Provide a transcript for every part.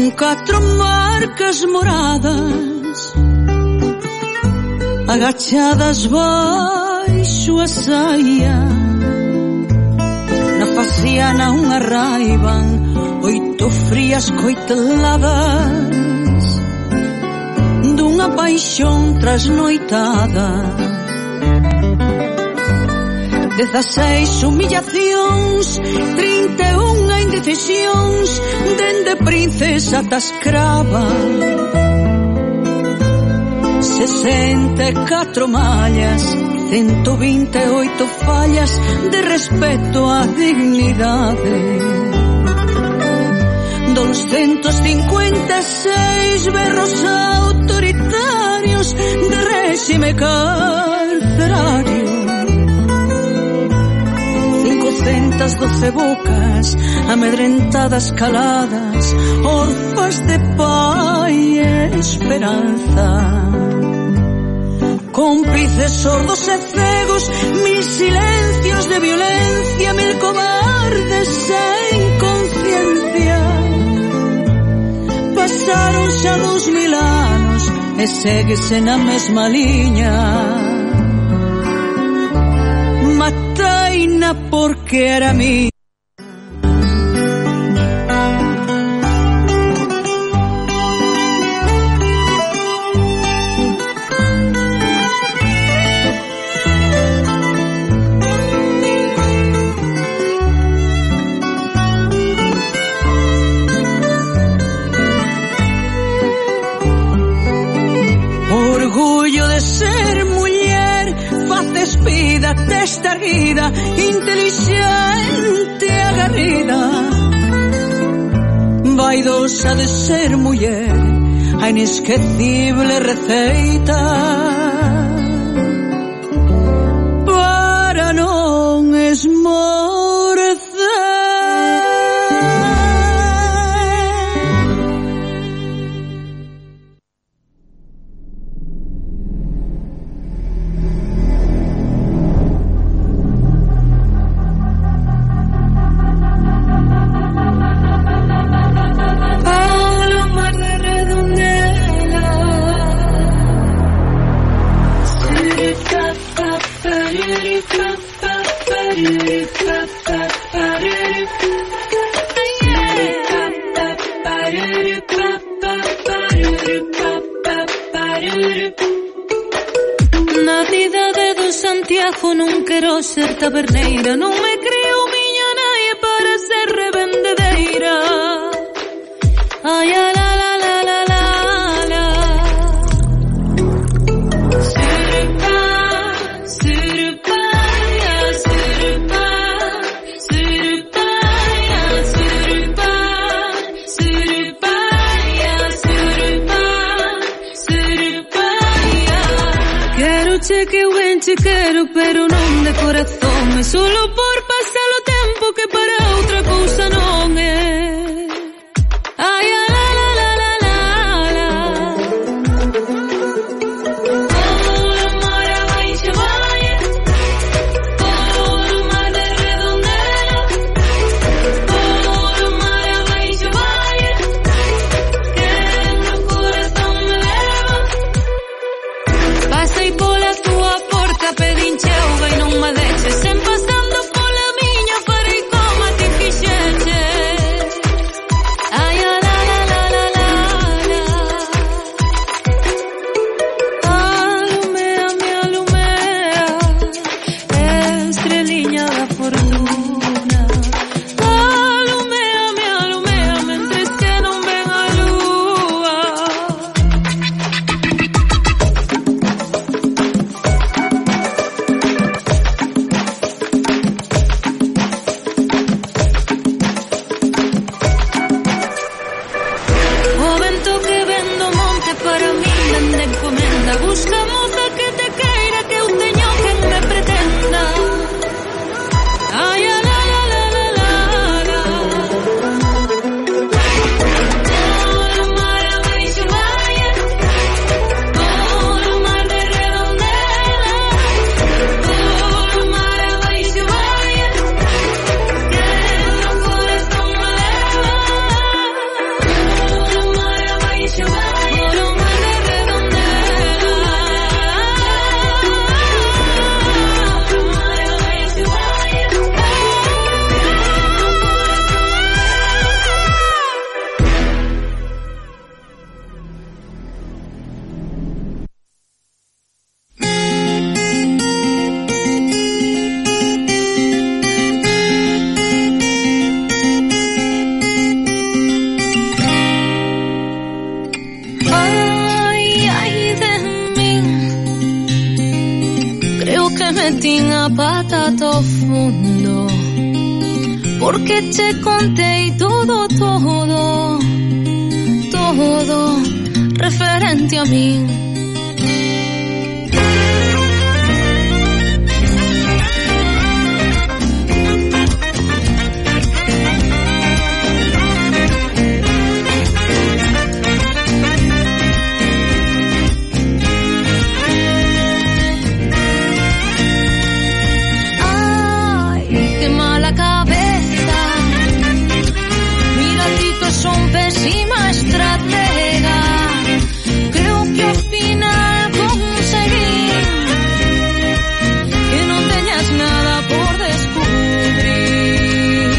con 4 marcas moradas agachadas baixo a saia. Na faciana unha raiban 8 frías coiteladas dunha paixón trasnoitada. 16 humillacións, 31 indecisións, dende princesa ata escrava. 64 mallas, 128 fallas de respeto á dignidade. 256 berros autoritarios de réxime carcerario. 512 bocas amedrentadas caladas, orfas de pai e esperanza. Cómplices sordos e cegos, 1000 silencios de violencia, 1000 cobardes sen conciencia. Pasaron xa 2000 anos e séguese na mesma liña. Mataina porque era mía. Orgullo de ser muller, faz despida, testa erguida, inteligente, agarrida. Vaidosa de ser muller, a inesquecible receita para non esmorecer. Na cidade do Santiago non quero ser taberneira, non me creo miña nai para ser revendedeira. Ai, la la la la la la. Surpa, surpa, surpa, surpa, surpa, surpa, surpa. Quero che que eu ben che quero, pero non de corazón. É solo por pasar o tempo que para outra cousa non é. Ai, la la la la la la. Todo o mar abaixo vai, todo o mar de Redondela, todo o mar abaixo vai, que no corazón me leva. Pasei pola tua porta, pedín cheuga e non me deixes, sen pasando pola metín a pata ao fondo, porque te contei todo referente a min. Son pésima estratega. Creo que ao final conseguí que non teñas nada por descubrir.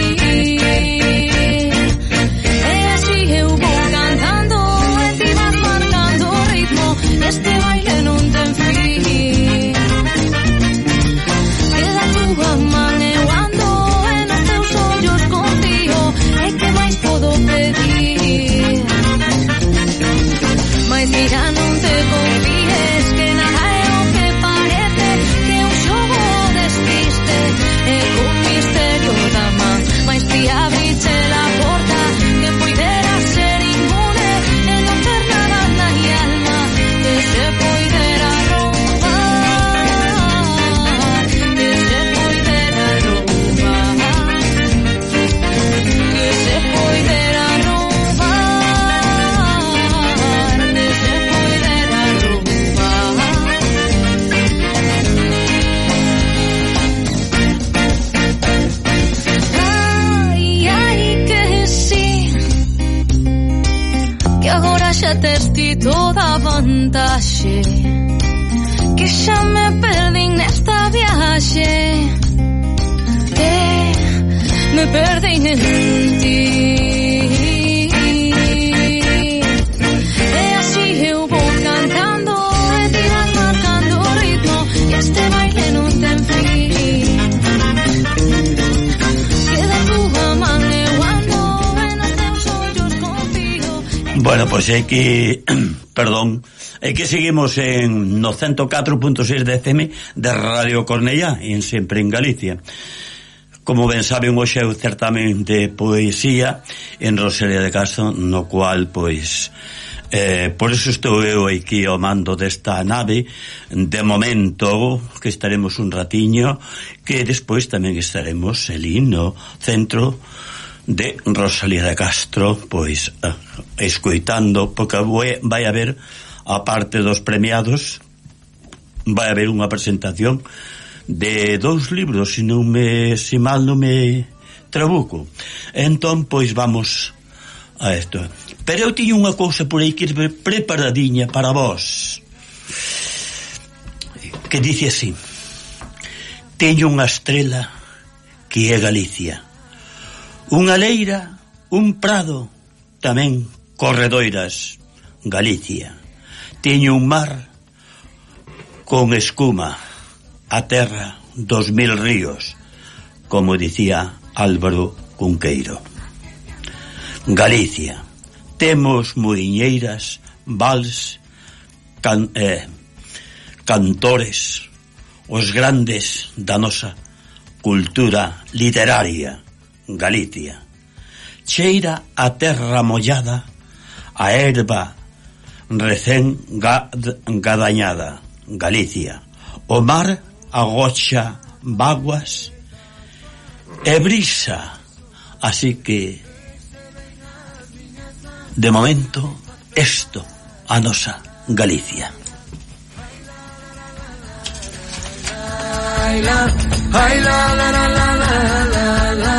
E así eu vou cantando e ti vas marcando o ritmo. Este baile non ten fin. Queda a túa man eu ando e nos teus ollos confío. E que máis podo pedir? Mas mira, non te confíes, que nada é o que parece, que un xogo despiste e con misterio da man. Mas ti abriche la porta, que puidera ser inmune e non ter nada na alma que se puidera roubar, que se puidera roubar, que se puidera roubar, que se puidera roubar. Ai, que sí, que agora xa tes ti toda a vantaxe, que xa me perdín nesta viaxe, me perdín en ti. E así eu vou cantando e ti vas marcando o ritmo, e este baile non ten fin. Queda túa man eu ando e nos teus ollos confío. Bueno, pois é que perdón, é que seguimos no 104.6 de FM de Radio Cornellá, en sempre en Galicia. Como ben saben, hoxe é o certamen de poesía en Rosalía de Castro, no cual, pois, por eso estou eu aquí ao mando desta nave, de momento, que estaremos un ratiño, que despois tamén estaremos ali no centro de Rosalía de Castro, pois, escoitando, porque vai haber, a parte dos premiados, vai haber unha presentación de 2 libros, se mal non me trabuco. Entón, pois vamos a isto. Pero eu tiño unha cousa por aí que preparadiña para vos, que dice así: teño unha estrela que é Galicia, unha leira, un prado, tamén corredoiras, Galicia. Teño un mar con escuma, a terra dos 1000 ríos, como dicía Álvaro Cunqueiro. Galicia, temos muiñeiras, vals, cantores, os grandes da nosa cultura literaria. Galicia, cheira a terra mollada, a erva recén gadañada. Galicia, o mar agocha vaguas e brisa, así que de momento esto a nosa Galicia. Ay, la, ay, la, la, la, la, la, la, la.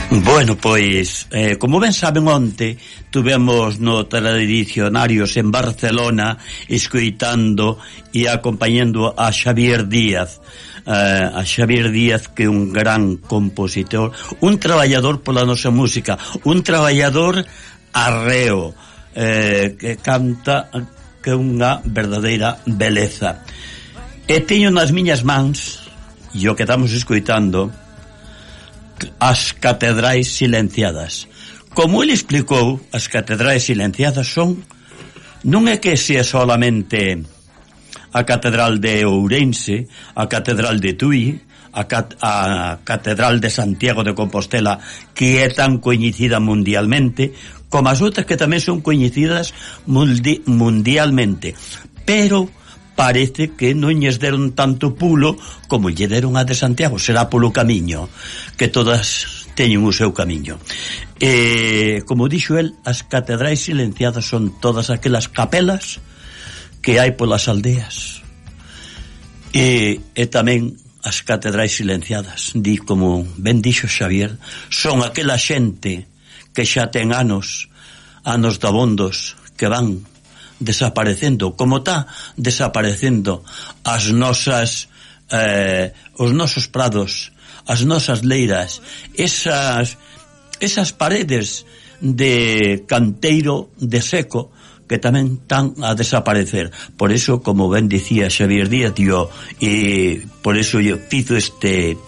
Bueno, pois, como ben saben, onte tuvemos no Teledicionarios en Barcelona escoitando e acompañando a Xavier Díaz, que é un gran compositor, un traballador pola nosa música, un traballador arreo, que canta, que é unha verdadeira beleza. E teño nas miñas mans, e o que estamos escoitando, As Catedrais Silenciadas. Como ele explicou, as Catedrais Silenciadas son, non é que sea solamente a Catedral de Ourense, a Catedral de Tui, a Catedral de Santiago de Compostela, que é tan coñecida mundialmente, como as outras que tamén son coñecidas mundialmente, pero parece que non lles deron tanto pulo como lle deron a de Santiago. Será polo camiño, que todas teñen o seu camiño. Como dixo el, as Catedrais Silenciadas son todas aquelas capelas que hai polas aldeas, e tamén as Catedrais Silenciadas, como ben dixo Xavier, son aquela xente que xa ten anos dabondos, que van desaparecendo, como está desaparecendo as nosas os nosos prados, as nosas leiras, esas paredes de canteiro de seco que tamén están a desaparecer. Por eso, como ben dicía Xavier Díaz, e por eso eu fizo este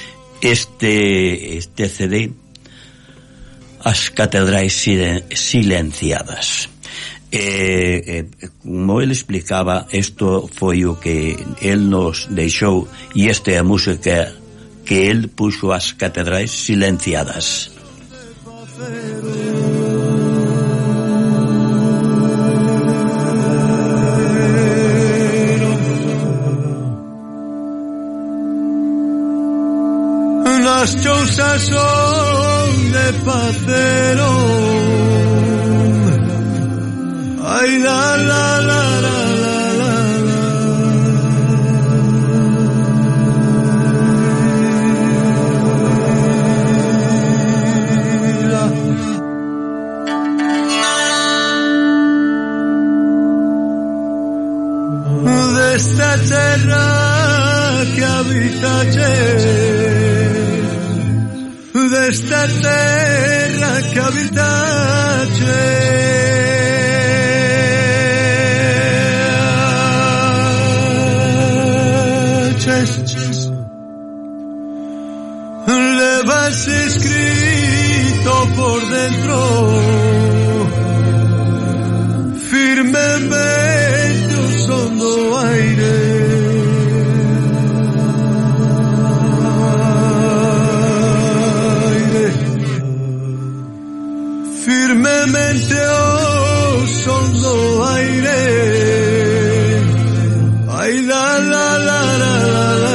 CD, As Catedrais Silenciadas. Como ele explicaba, isto foi o que el nos deixou, e esta é a música que el puxo, As Catedrais Silenciadas. Nas chousas son de pacero, ay la la la la la la. Desta terra que habitache, desta terra que habitache, levas escrito por dentro firmemente o son do aire, firmemente o son do aire, ay la la la la la la.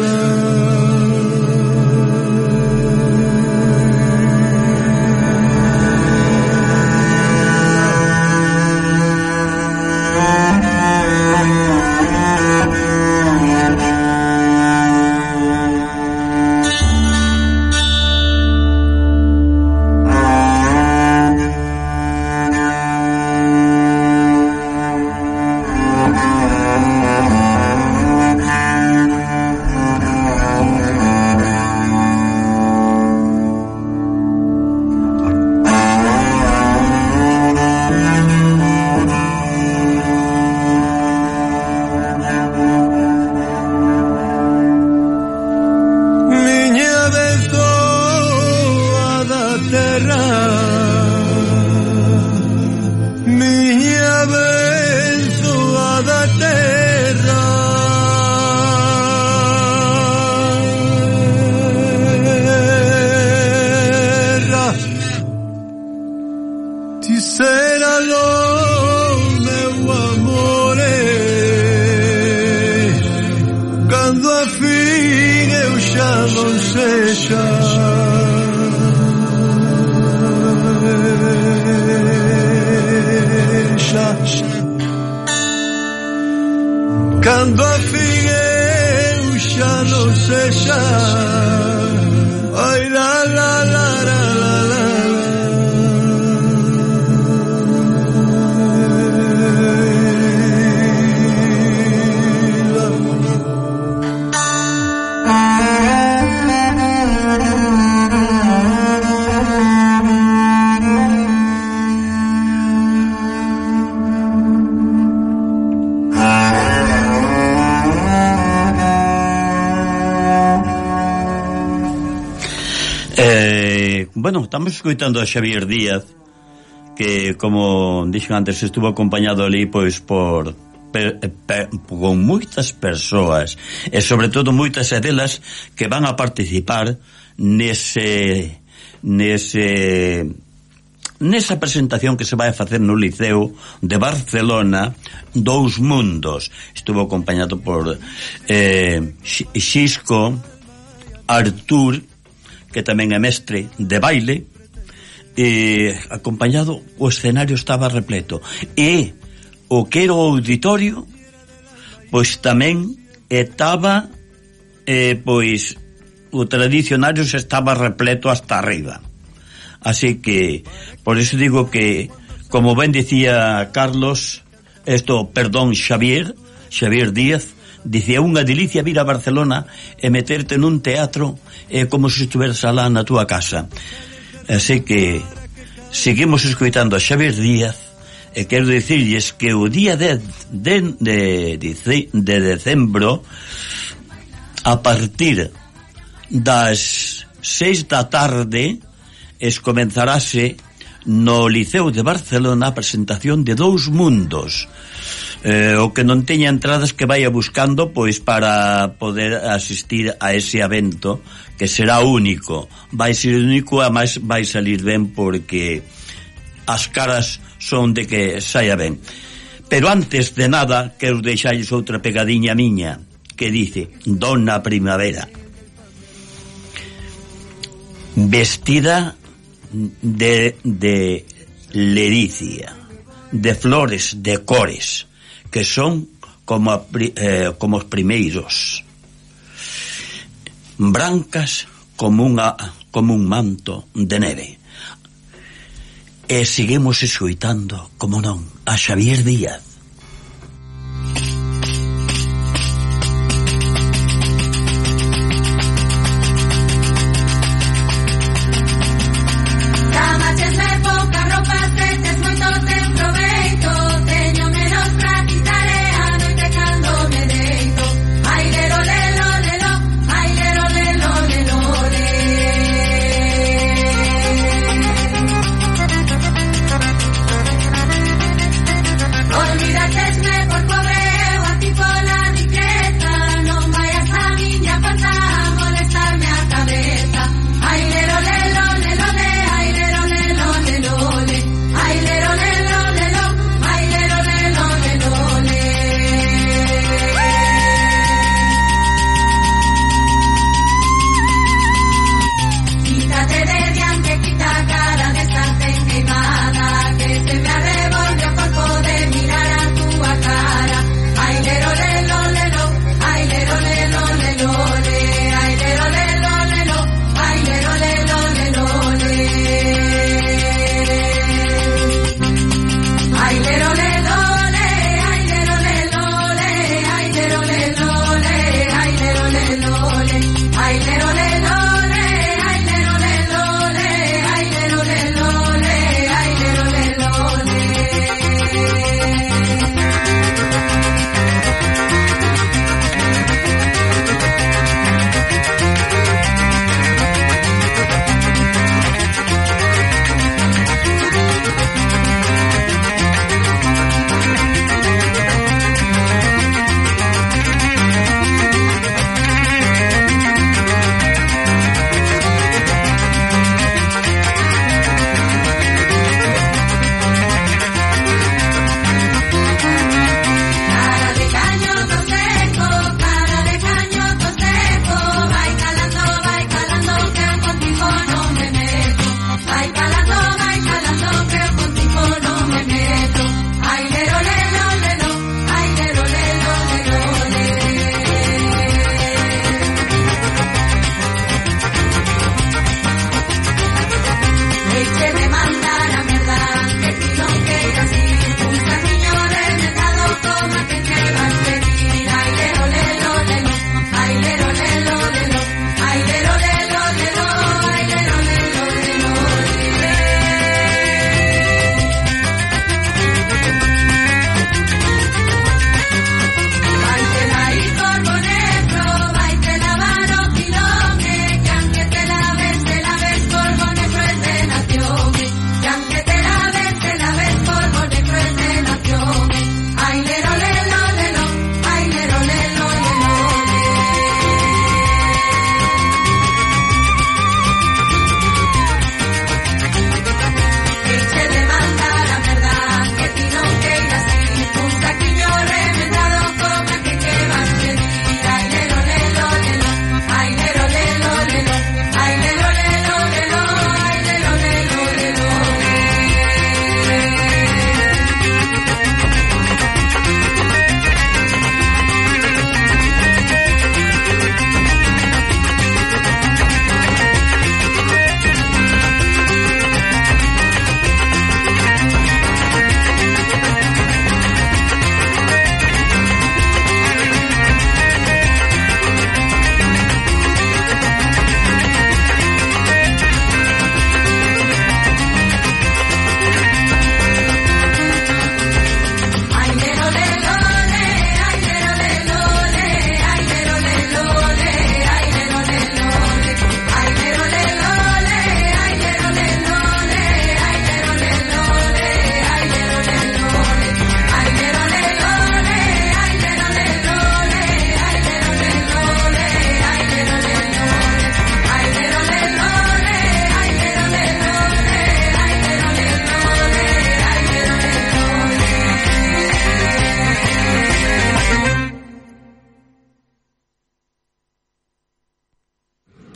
Cando a fin eu xa non sexa, ai la la la la. Bueno, estamos escoitando a Xavier Díaz, que, como dixen antes, estuvo acompañado ali, pois, con moitas persoas, e sobre todo moitas delas que van a participar nesa presentación que se vai a facer no Liceo de Barcelona, Dous Mundos. Estuvo acompañado por Xisco, Artur, que tamén é mestre de baile, acompañado, o escenario estaba repleto, e o que era o auditorio, pois tamén estaba, pois o tradicionario se estaba repleto hasta arriba. Así que, por eso digo que, como ben dicía Carlos, Xavier Díaz, dicía, unha delicia vir a Barcelona e meterte nun teatro como se estuveras alá na túa casa. Así que seguimos escoitando a Xavier Díaz, e quero dicirlles que o día 10 de decembro, a partir das 6 da tarde, comenzarase no Liceo de Barcelona a presentación de Dous Mundos. O que non teña entradas que vaya buscando, pois, para poder asistir a ese evento, que será único. Vai ser único, a máis vai salir ben, porque as caras son de que saia ben. Pero antes de nada, quero deixarles outra pegadiña miña, que dice: Dona Primavera, vestida de ledicia, de flores, de cores, que son como os primeiros, brancas como un manto de neve. E seguimos escoitando, como non, a Xavier Díaz. Por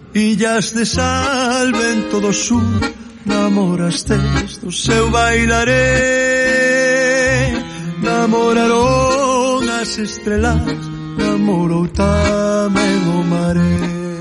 illas de sal, vento do sur, namorastes do seu bailaré. Namoraron as estrelas, namorou tamén o maré.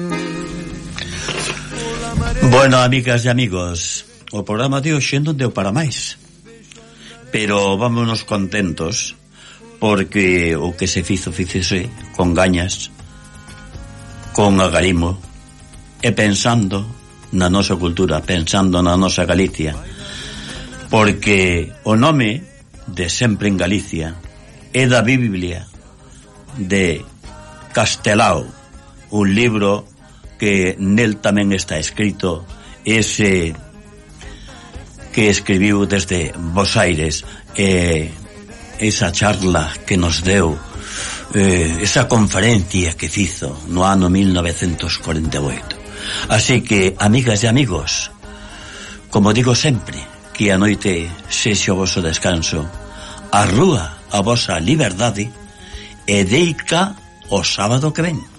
Bueno, amigas e amigos, o programa de hoxe non deu para máis, pero vámonos contentos porque o que se fícese con gañas, con agarimo e pensando na nosa cultura, pensando na nosa Galicia, porque o nome de Sempre en Galicia é da Biblia de Castelao, un libro que nel tamén está escrito ese que escribiu desde Bos Aires, esa charla que nos deu, esa conferencia que fizo no ano 1948. Así que, amigas e amigos, como digo sempre, que a noite sexa o voso descanso, a rúa a vosa liberdade e deica o sábado que ven.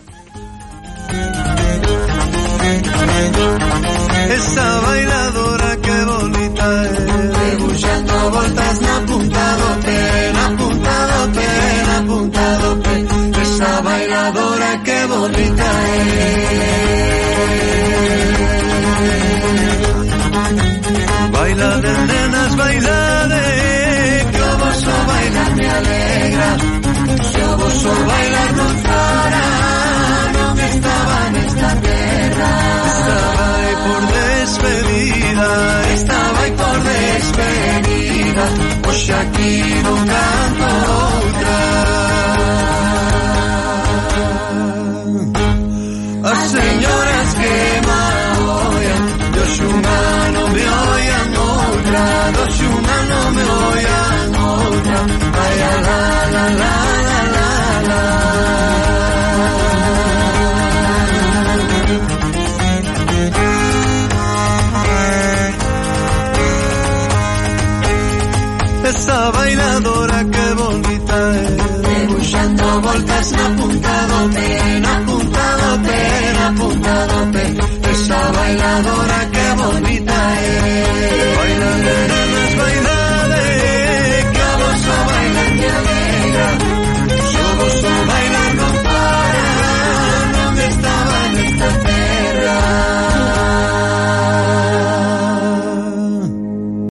Esa bailadora que bonita é, debuxando voltas na punta do pé, na punta do pé, na punta do pé. Esa bailadora que bonita é. Bailade, nenas, bailade, que o voso bailar me alegra. Se o voso bailar non fora, non estaba nesta terra. Estaba por despedida, estaba por despedida, hoxe aquí non canto outra. As señoras que me oian, dos unha non me oian outra, dos unha non me oian outra. Ai, la, la, la, la, la, la. Esa bailadora que bonita é, debuxando voltas na punta do pé, na punta do pé, na punta do pé.